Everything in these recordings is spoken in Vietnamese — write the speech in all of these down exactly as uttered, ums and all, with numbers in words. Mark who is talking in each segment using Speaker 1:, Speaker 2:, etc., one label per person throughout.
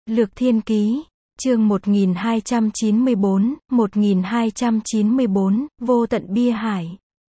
Speaker 1: Lược Thiên Ký, chương một nghìn hai trăm chín mươi bốn, một nghìn hai trăm chín mươi bốn, Vô tận bia hải.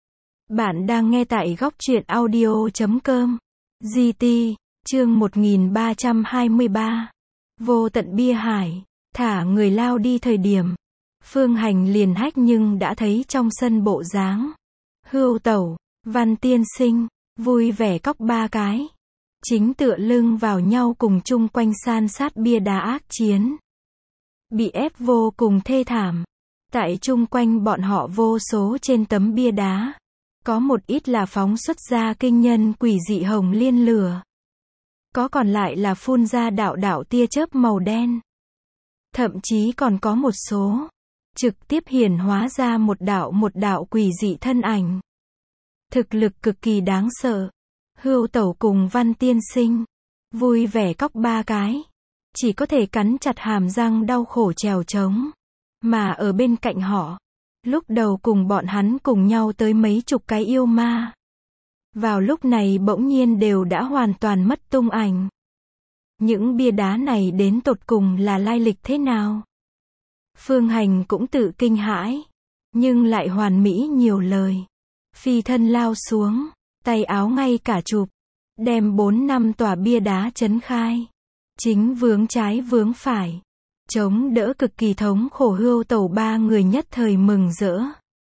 Speaker 1: Bạn đang nghe tại góc truyện audio chấm com. giê tê, chương một nghìn ba trăm hai mươi ba. Vô tận bia hải, thả người lao đi thời điểm. Phương Hành liền hách nhưng đã thấy trong sân bộ dáng. Hưu Tẩu, Văn Tiên Sinh, vui vẻ cóc ba cái. Chính tựa lưng vào nhau cùng chung quanh san sát bia đá ác chiến. Bị ép vô cùng thê thảm. Tại chung quanh bọn họ vô số trên tấm bia đá. Có một ít là phóng xuất ra kinh nhân quỷ dị hồng liên lửa. Có còn lại là phun ra đạo đạo tia chớp màu đen. Thậm chí còn có một số trực tiếp hiển hóa ra một đạo một đạo quỷ dị thân ảnh. Thực lực cực kỳ đáng sợ. Hưu Tẩu cùng Văn Tiên Sinh vui vẻ cóc ba cái, chỉ có thể cắn chặt hàm răng đau khổ trèo trống. Mà ở bên cạnh họ, lúc đầu cùng bọn hắn cùng nhau tới mấy chục cái yêu ma, vào lúc này bỗng nhiên đều đã hoàn toàn mất tung ảnh. Những bia đá này đến tột cùng là lai lịch thế nào? Phương Hành cũng tự kinh hãi, nhưng lại hoàn mỹ nhiều lời. Phi thân lao xuống, tay áo ngay cả chụp, đem bốn năm tòa bia đá chấn khai. Chính vướng trái vướng phải, chống đỡ cực kỳ thống khổ Hưu Tẩu ba người nhất thời mừng rỡ.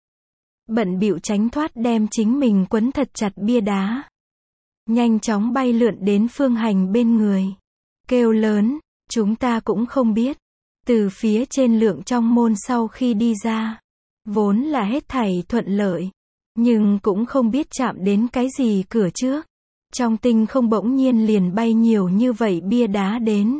Speaker 1: Bận bịu tránh thoát đem chính mình quấn thật chặt bia đá. Nhanh chóng bay lượn đến Phương Hành bên người. Kêu lớn, chúng ta cũng không biết. Từ phía trên lượng trong môn sau khi đi ra, vốn là hết thảy thuận lợi. Nhưng cũng không biết chạm đến cái gì cửa trước. Trong tinh không bỗng nhiên liền bay nhiều như vậy bia đá đến.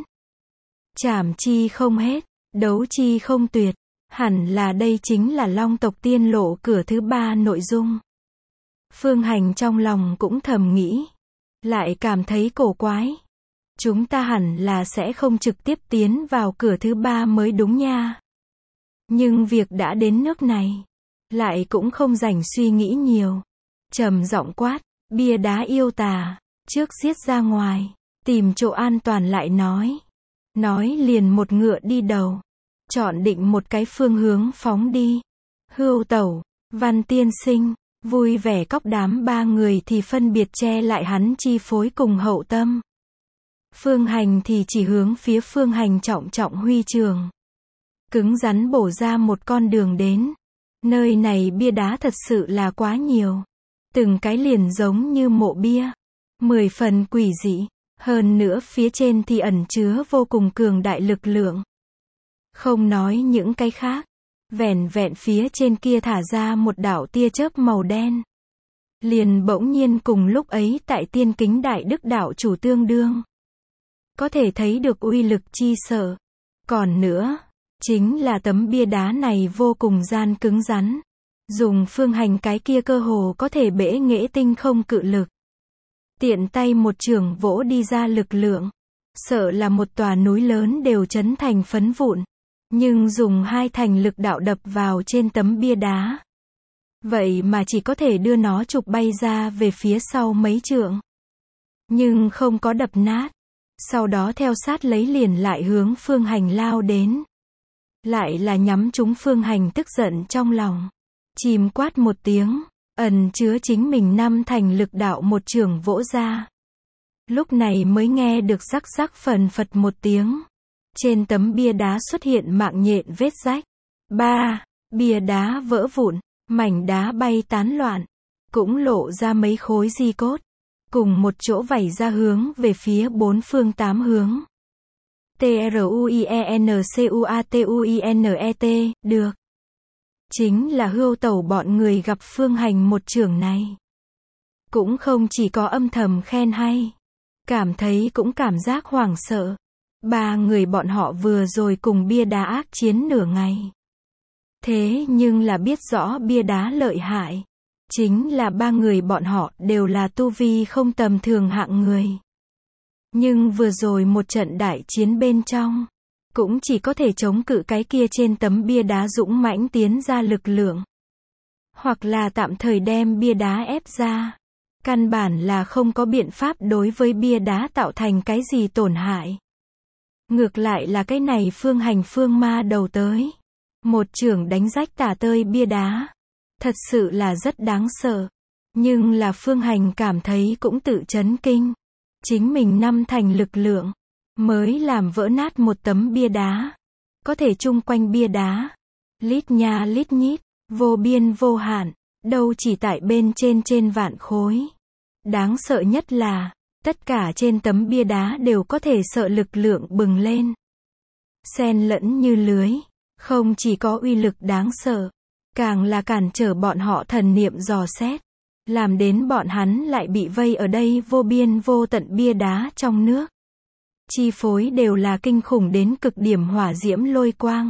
Speaker 1: Chảm chi không hết, đấu chi không tuyệt. Hẳn là đây chính là Long tộc tiên lộ cửa thứ ba nội dung. Phương Hành trong lòng cũng thầm nghĩ. Lại cảm thấy cổ quái. Chúng ta hẳn là sẽ không trực tiếp tiến vào cửa thứ ba mới đúng nha. Nhưng việc đã đến nước này, lại cũng không rảnh suy nghĩ nhiều. Trầm giọng quát, bia đá yêu tà, trước giết ra ngoài, tìm chỗ an toàn lại nói. Nói liền một ngựa đi đầu, chọn định một cái phương hướng phóng đi. Hưu Tẩu, Văn Tiên Sinh, vui vẻ cóc đám ba người thì phân biệt che lại hắn chi phối cùng hậu tâm. Phương Hành thì chỉ hướng phía Phương Hành trọng trọng huy trường. Cứng rắn bổ ra một con đường đến. Nơi này bia đá thật sự là quá nhiều. Từng cái liền giống như mộ bia. Mười phần quỷ dị. Hơn nữa phía trên thì ẩn chứa vô cùng cường đại lực lượng. Không nói những cái khác. Vẻn vẹn phía trên kia thả ra một đạo tia chớp màu đen. Liền bỗng nhiên cùng lúc ấy tại Tiên Kính Đại Đức đạo chủ tương đương. Có thể thấy được uy lực chi sợ. Còn nữa, chính là tấm bia đá này vô cùng gian cứng rắn. Dùng Phương Hành cái kia cơ hồ có thể bể nghệ tinh không cự lực. Tiện tay một chưởng vỗ đi ra lực lượng. Sợ là một tòa núi lớn đều chấn thành phấn vụn. Nhưng dùng hai thành lực đạo đập vào trên tấm bia đá. Vậy mà chỉ có thể đưa nó chụp bay ra về phía sau mấy trượng. Nhưng không có đập nát. Sau đó theo sát lấy liền lại hướng Phương Hành lao đến. Lại là nhắm trúng Phương Hành tức giận trong lòng. Chìm quát một tiếng, ẩn chứa chính mình năm thành lực đạo một chưởng vỗ ra. Lúc này mới nghe được rắc rắc phần phật một tiếng. Trên tấm bia đá xuất hiện mạng nhện vết rách. Ba, bia đá vỡ vụn, mảnh đá bay tán loạn. Cũng lộ ra mấy khối di cốt. Cùng một chỗ vẩy ra hướng về phía bốn phương tám hướng. T R U I E N C U A T U I N E T, được. Chính là Hưu Tẩu bọn người gặp Phương Hành một chưởng này. Cũng không chỉ có âm thầm khen hay. Cảm thấy cũng cảm giác hoảng sợ. Ba người bọn họ vừa rồi cùng bia đá ác chiến nửa ngày. Thế nhưng là biết rõ bia đá lợi hại. Chính là ba người bọn họ đều là tu vi không tầm thường hạng người. Nhưng vừa rồi một trận đại chiến bên trong, cũng chỉ có thể chống cự cái kia trên tấm bia đá dũng mãnh tiến ra lực lượng. Hoặc là tạm thời đem bia đá ép ra. Căn bản là không có biện pháp đối với bia đá tạo thành cái gì tổn hại. Ngược lại là cái này Phương Hành phương ma đầu tới. Một chưởng đánh rách tả tơi bia đá. Thật sự là rất đáng sợ. Nhưng là Phương Hành cảm thấy cũng tự chấn kinh. Chính mình năm thành lực lượng. Mới làm vỡ nát một tấm bia đá. Có thể chung quanh bia đá. Lít nha lít nhít. Vô biên vô hạn. Đâu chỉ tại bên trên trên vạn khối. Đáng sợ nhất là. Tất cả trên tấm bia đá đều có thể sợ lực lượng bừng lên. Xen lẫn như lưới. Không chỉ có uy lực đáng sợ. Càng là cản trở bọn họ thần niệm dò xét. Làm đến bọn hắn lại bị vây ở đây vô biên vô tận bia đá trong nước. Chi phối đều là kinh khủng đến cực điểm hỏa diễm lôi quang.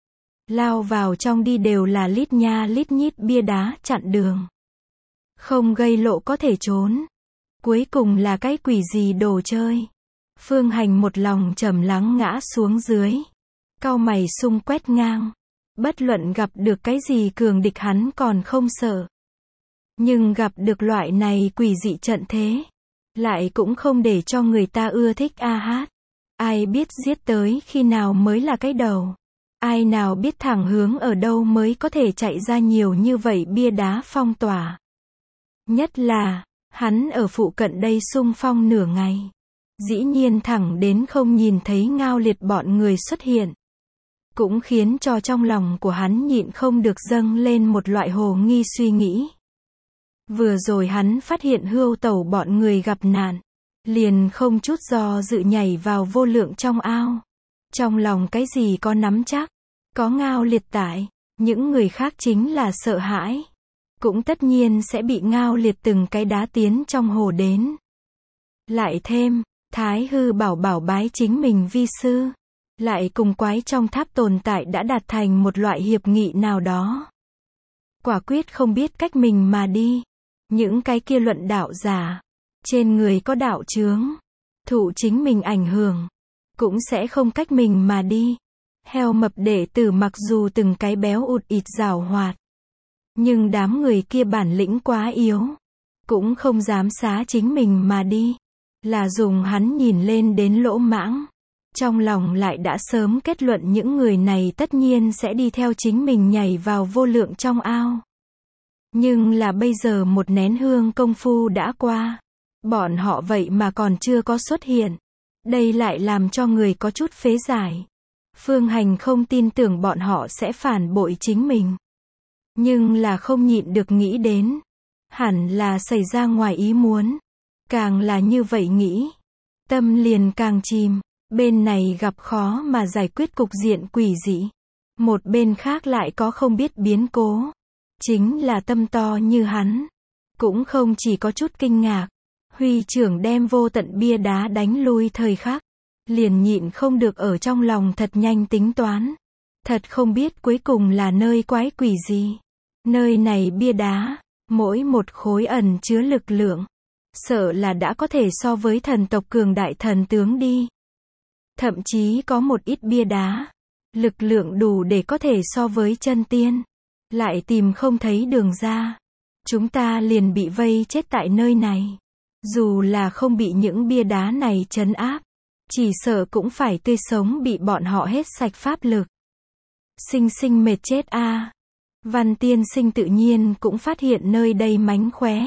Speaker 1: Lao vào trong đi đều là lít nha lít nhít bia đá chặn đường. Không gây lộ có thể trốn. Cuối cùng là cái quỷ gì đồ chơi. Phương Hành một lòng trầm lắng ngã xuống dưới. Cau mày sung quét ngang. Bất luận gặp được cái gì cường địch hắn còn không sợ. Nhưng gặp được loại này quỷ dị trận thế. Lại cũng không để cho người ta ưa thích a hát. Ai biết giết tới khi nào mới là cái đầu. Ai nào biết thẳng hướng ở đâu mới có thể chạy ra nhiều như vậy bia đá phong tỏa. Nhất là, hắn ở phụ cận đây xung phong nửa ngày. Dĩ nhiên thẳng đến không nhìn thấy Ngao Liệt bọn người xuất hiện. Cũng khiến cho trong lòng của hắn nhịn không được dâng lên một loại hồ nghi suy nghĩ. Vừa rồi hắn phát hiện Hưu Tẩu bọn người gặp nạn. Liền không chút do dự nhảy vào vô lượng trong ao. Trong lòng cái gì có nắm chắc. Có Ngao Liệt tại. Những người khác chính là sợ hãi. Cũng tất nhiên sẽ bị Ngao Liệt từng cái đá tiến trong hồ đến. Lại thêm, Thái Hư bảo bảo bái chính mình vi sư. Lại cùng quái trong tháp tồn tại đã đạt thành một loại hiệp nghị nào đó. Quả quyết không biết cách mình mà đi. Những cái kia luận đạo giả. Trên người có đạo chướng. Thụ chính mình ảnh hưởng. Cũng sẽ không cách mình mà đi. Heo mập đệ tử mặc dù từng cái béo ụt ịt giảo hoạt. Nhưng đám người kia bản lĩnh quá yếu. Cũng không dám xá chính mình mà đi. Là dùng hắn nhìn lên đến lỗ mãng. Trong lòng lại đã sớm kết luận những người này tất nhiên sẽ đi theo chính mình nhảy vào vô lượng trong ao. Nhưng là bây giờ một nén hương công phu đã qua. Bọn họ vậy mà còn chưa có xuất hiện. Đây lại làm cho người có chút phế giải. Phương Hành không tin tưởng bọn họ sẽ phản bội chính mình. Nhưng là không nhịn được nghĩ đến. Hẳn là xảy ra ngoài ý muốn. Càng là như vậy nghĩ. Tâm liền càng chìm. Bên này gặp khó mà giải quyết cục diện quỷ dị. Một bên khác lại có không biết biến cố. Chính là tâm to như hắn. Cũng không chỉ có chút kinh ngạc. Huy trưởng đem vô tận bia đá đánh lui thời khắc. Liền nhịn không được ở trong lòng thật nhanh tính toán. Thật không biết cuối cùng là nơi quái quỷ gì. Nơi này bia đá. Mỗi một khối ẩn chứa lực lượng. Sợ là đã có thể so với thần tộc cường đại thần tướng đi. Thậm chí có một ít bia đá. Lực lượng đủ để có thể so với chân tiên. Lại tìm không thấy đường ra. Chúng ta liền bị vây chết tại nơi này. Dù là không bị những bia đá này trấn áp. Chỉ sợ cũng phải tươi sống bị bọn họ hết sạch pháp lực. Sinh sinh mệt chết a. Văn tiên sinh tự nhiên cũng phát hiện nơi đây mánh khóe.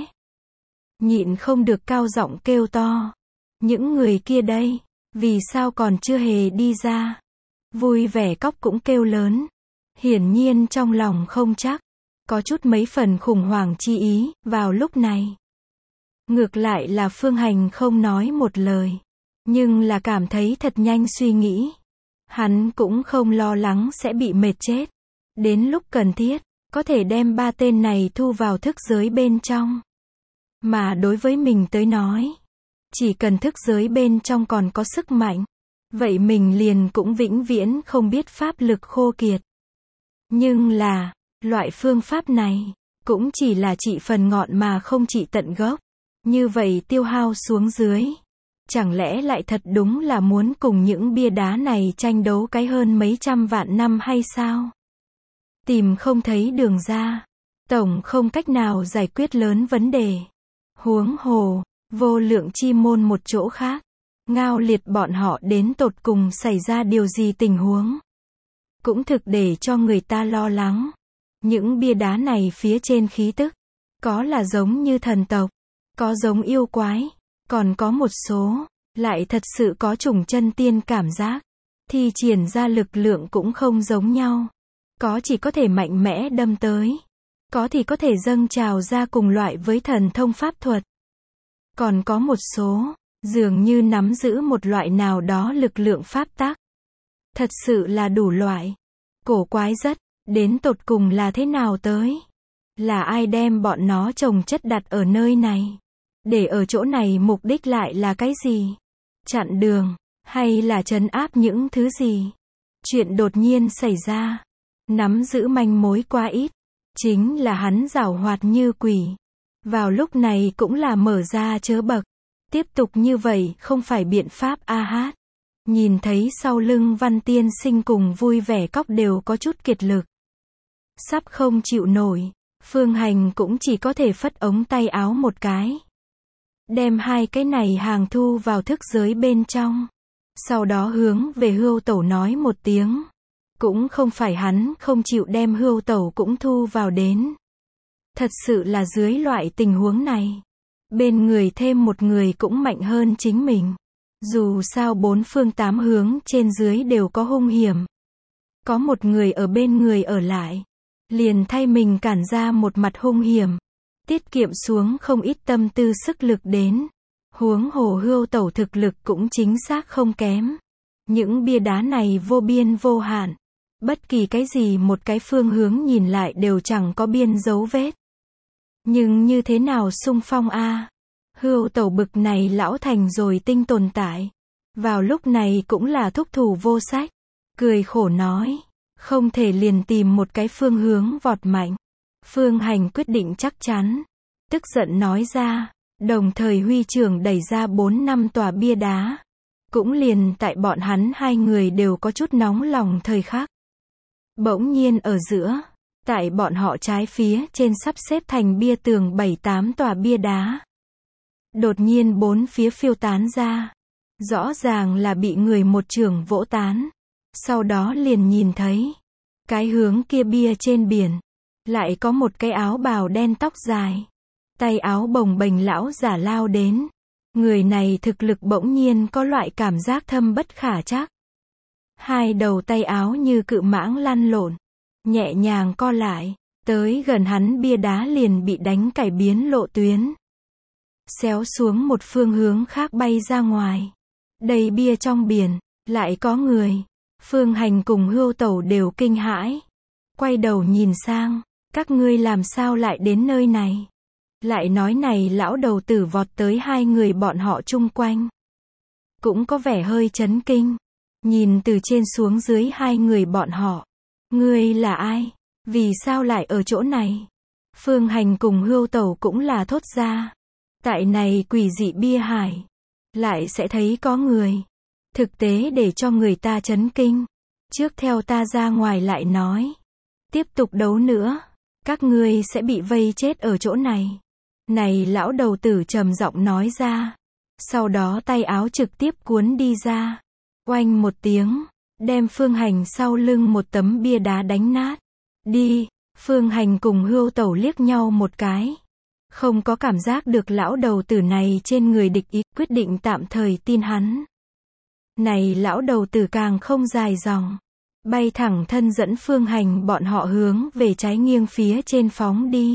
Speaker 1: Nhịn không được cao giọng kêu to. Những người kia đây. Vì sao còn chưa hề đi ra? Vui vẻ cóc cũng kêu lớn. Hiển nhiên trong lòng không chắc. Có chút mấy phần khủng hoảng chi ý, vào lúc này. Ngược lại là Phương Hành không nói một lời. Nhưng là cảm thấy thật nhanh suy nghĩ. Hắn cũng không lo lắng sẽ bị mệt chết. Đến lúc cần thiết, có thể đem ba tên này thu vào thức giới bên trong. Mà đối với mình tới nói. Chỉ cần thức giới bên trong còn có sức mạnh. Vậy mình liền cũng vĩnh viễn không biết pháp lực khô kiệt. Nhưng là, loại phương pháp này, cũng chỉ là trị phần ngọn mà không trị tận gốc. Như vậy tiêu hao xuống dưới. Chẳng lẽ lại thật đúng là muốn cùng những bia đá này tranh đấu cái hơn mấy trăm vạn năm hay sao? Tìm không thấy đường ra. Tổng không cách nào giải quyết lớn vấn đề. Huống hồ. Vô lượng chi môn một chỗ khác. Ngao liệt bọn họ đến tột cùng xảy ra điều gì tình huống. Cũng thực để cho người ta lo lắng. Những bia đá này phía trên khí tức, có là giống như thần tộc, có giống yêu quái, còn có một số, lại thật sự có trùng chân tiên cảm giác. Thi triển ra lực lượng cũng không giống nhau. Có chỉ có thể mạnh mẽ đâm tới. Có thì có thể dâng trào ra cùng loại với thần thông pháp thuật. Còn có một số, dường như nắm giữ một loại nào đó lực lượng pháp tắc. Thật sự là đủ loại. Cổ quái rất, đến tột cùng là thế nào tới? Là ai đem bọn nó chồng chất đặt ở nơi này? Để ở chỗ này mục đích lại là cái gì? Chặn đường, hay là trấn áp những thứ gì? Chuyện đột nhiên xảy ra. Nắm giữ manh mối quá ít. Chính là hắn giảo hoạt như quỷ. Vào lúc này cũng là mở ra chớ bậc. Tiếp tục như vậy không phải biện pháp a hát. Nhìn thấy sau lưng Văn Tiên Sinh cùng vui vẻ cóc đều có chút kiệt lực. Sắp không chịu nổi. Phương Hành cũng chỉ có thể phất ống tay áo một cái. Đem hai cái này hàng thu vào thức giới bên trong. Sau đó hướng về Hưu Tẩu nói một tiếng. Cũng không phải hắn không chịu đem Hưu Tẩu cũng thu vào đến. Thật sự là dưới loại tình huống này. Bên người thêm một người cũng mạnh hơn chính mình. Dù sao bốn phương tám hướng trên dưới đều có hung hiểm. Có một người ở bên người ở lại. Liền thay mình cản ra một mặt hung hiểm. Tiết kiệm xuống không ít tâm tư sức lực đến. Huống hồ Hưu Tẩu thực lực cũng chính xác không kém. Những bia đá này vô biên vô hạn. Bất kỳ cái gì một cái phương hướng nhìn lại đều chẳng có biên dấu vết. Nhưng như thế nào xung phong a? Hưu Tẩu bực này lão thành rồi tinh tồn tại. Vào lúc này cũng là thúc thủ vô sách. Cười khổ nói. Không thể liền tìm một cái phương hướng vọt mạnh. Phương Hành quyết định chắc chắn. Tức giận nói ra. Đồng thời huy trưởng đẩy ra bốn năm tòa bia đá. Cũng liền tại bọn hắn hai người đều có chút nóng lòng thời khắc. Bỗng nhiên ở giữa. Tại bọn họ trái phía trên sắp xếp thành bia tường bảy tám tòa bia đá. Đột nhiên bốn phía phiêu tán ra. Rõ ràng là bị người một trường vỗ tán. Sau đó liền nhìn thấy. Cái hướng kia bia trên biển. Lại có một cái áo bào đen tóc dài. Tay áo bồng bềnh lão giả lao đến. Người này thực lực bỗng nhiên có loại cảm giác thâm bất khả trắc. Hai đầu tay áo như cự mãng lăn lộn. Nhẹ nhàng co lại. Tới gần hắn bia đá liền bị đánh cải biến lộ tuyến. Xéo xuống một phương hướng khác bay ra ngoài. Đầy bia trong biển. Lại có người. Phương Hành cùng Hưu Tẩu đều kinh hãi. Quay đầu nhìn sang. Các ngươi làm sao lại đến nơi này? Lại nói này lão đầu tử vọt tới hai người bọn họ chung quanh. Cũng có vẻ hơi chấn kinh. Nhìn từ trên xuống dưới hai người bọn họ. Ngươi là ai? Vì sao lại ở chỗ này? Phương Hành cùng Hưu Tẩu cũng là thốt ra. Tại này quỷ dị bia hải. Lại sẽ thấy có người. Thực tế để cho người ta chấn kinh. Trước theo ta ra ngoài lại nói. Tiếp tục đấu nữa. Các ngươi sẽ bị vây chết ở chỗ này. Này lão đầu tử trầm giọng nói ra. Sau đó tay áo trực tiếp cuốn đi ra. Oanh một tiếng. Đem Phương Hành sau lưng một tấm bia đá đánh nát. Đi. Phương Hành cùng Hưu Tẩu liếc nhau một cái. Không có cảm giác được lão đầu tử này trên người địch ý, quyết định tạm thời tin hắn. Này lão đầu tử càng không dài dòng. Bay thẳng thân dẫn Phương Hành bọn họ hướng về trái nghiêng phía trên phóng đi.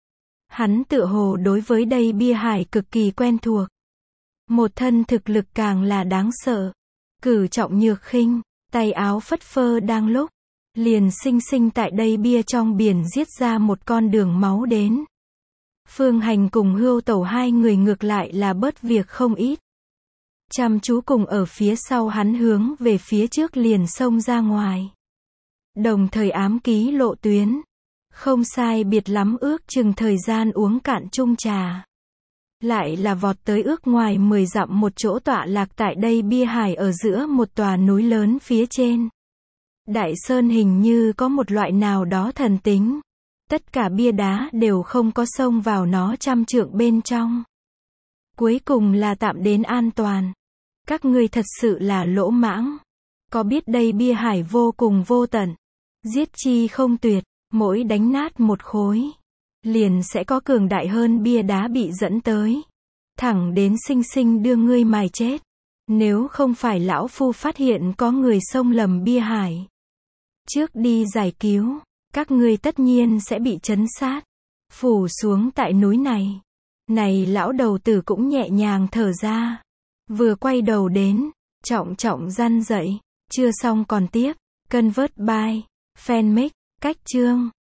Speaker 1: Hắn tựa hồ đối với đây bia hải cực kỳ quen thuộc. Một thân thực lực càng là đáng sợ. Cử trọng nhược khinh, tay áo phất phơ đang lúc. Liền sinh sinh tại đây bia trong biển giết ra một con đường máu đến. Phương Hành cùng Hưu Tẩu hai người ngược lại là bớt việc không ít. Chăm chú cùng ở phía sau hắn hướng về phía trước liền xông ra ngoài. Đồng thời ám ký lộ tuyến. Không sai biệt lắm ước chừng thời gian uống cạn chung trà. Lại là vọt tới ước ngoài mười dặm một chỗ tọa lạc tại đây bia hải ở giữa một tòa núi lớn phía trên. Đại sơn hình như có một loại nào đó thần tính. Tất cả bia đá đều không có xông vào nó trăm trượng bên trong. Cuối cùng là tạm đến an toàn. Các ngươi thật sự là lỗ mãng. Có biết đây bia hải vô cùng vô tận. Giết chi không tuyệt, mỗi đánh nát một khối. Liền sẽ có cường đại hơn bia đá bị dẫn tới. Thẳng đến sinh sinh đưa ngươi mài chết. Nếu không phải lão phu phát hiện có người xông lầm bia hải. Trước đi giải cứu, các ngươi tất nhiên sẽ bị trấn sát. Phủ xuống tại núi này. Này lão đầu tử cũng nhẹ nhàng thở ra. Vừa quay đầu đến, trọng trọng răn dậy. Chưa xong còn tiếp. Convert by Fanmix, cách chương.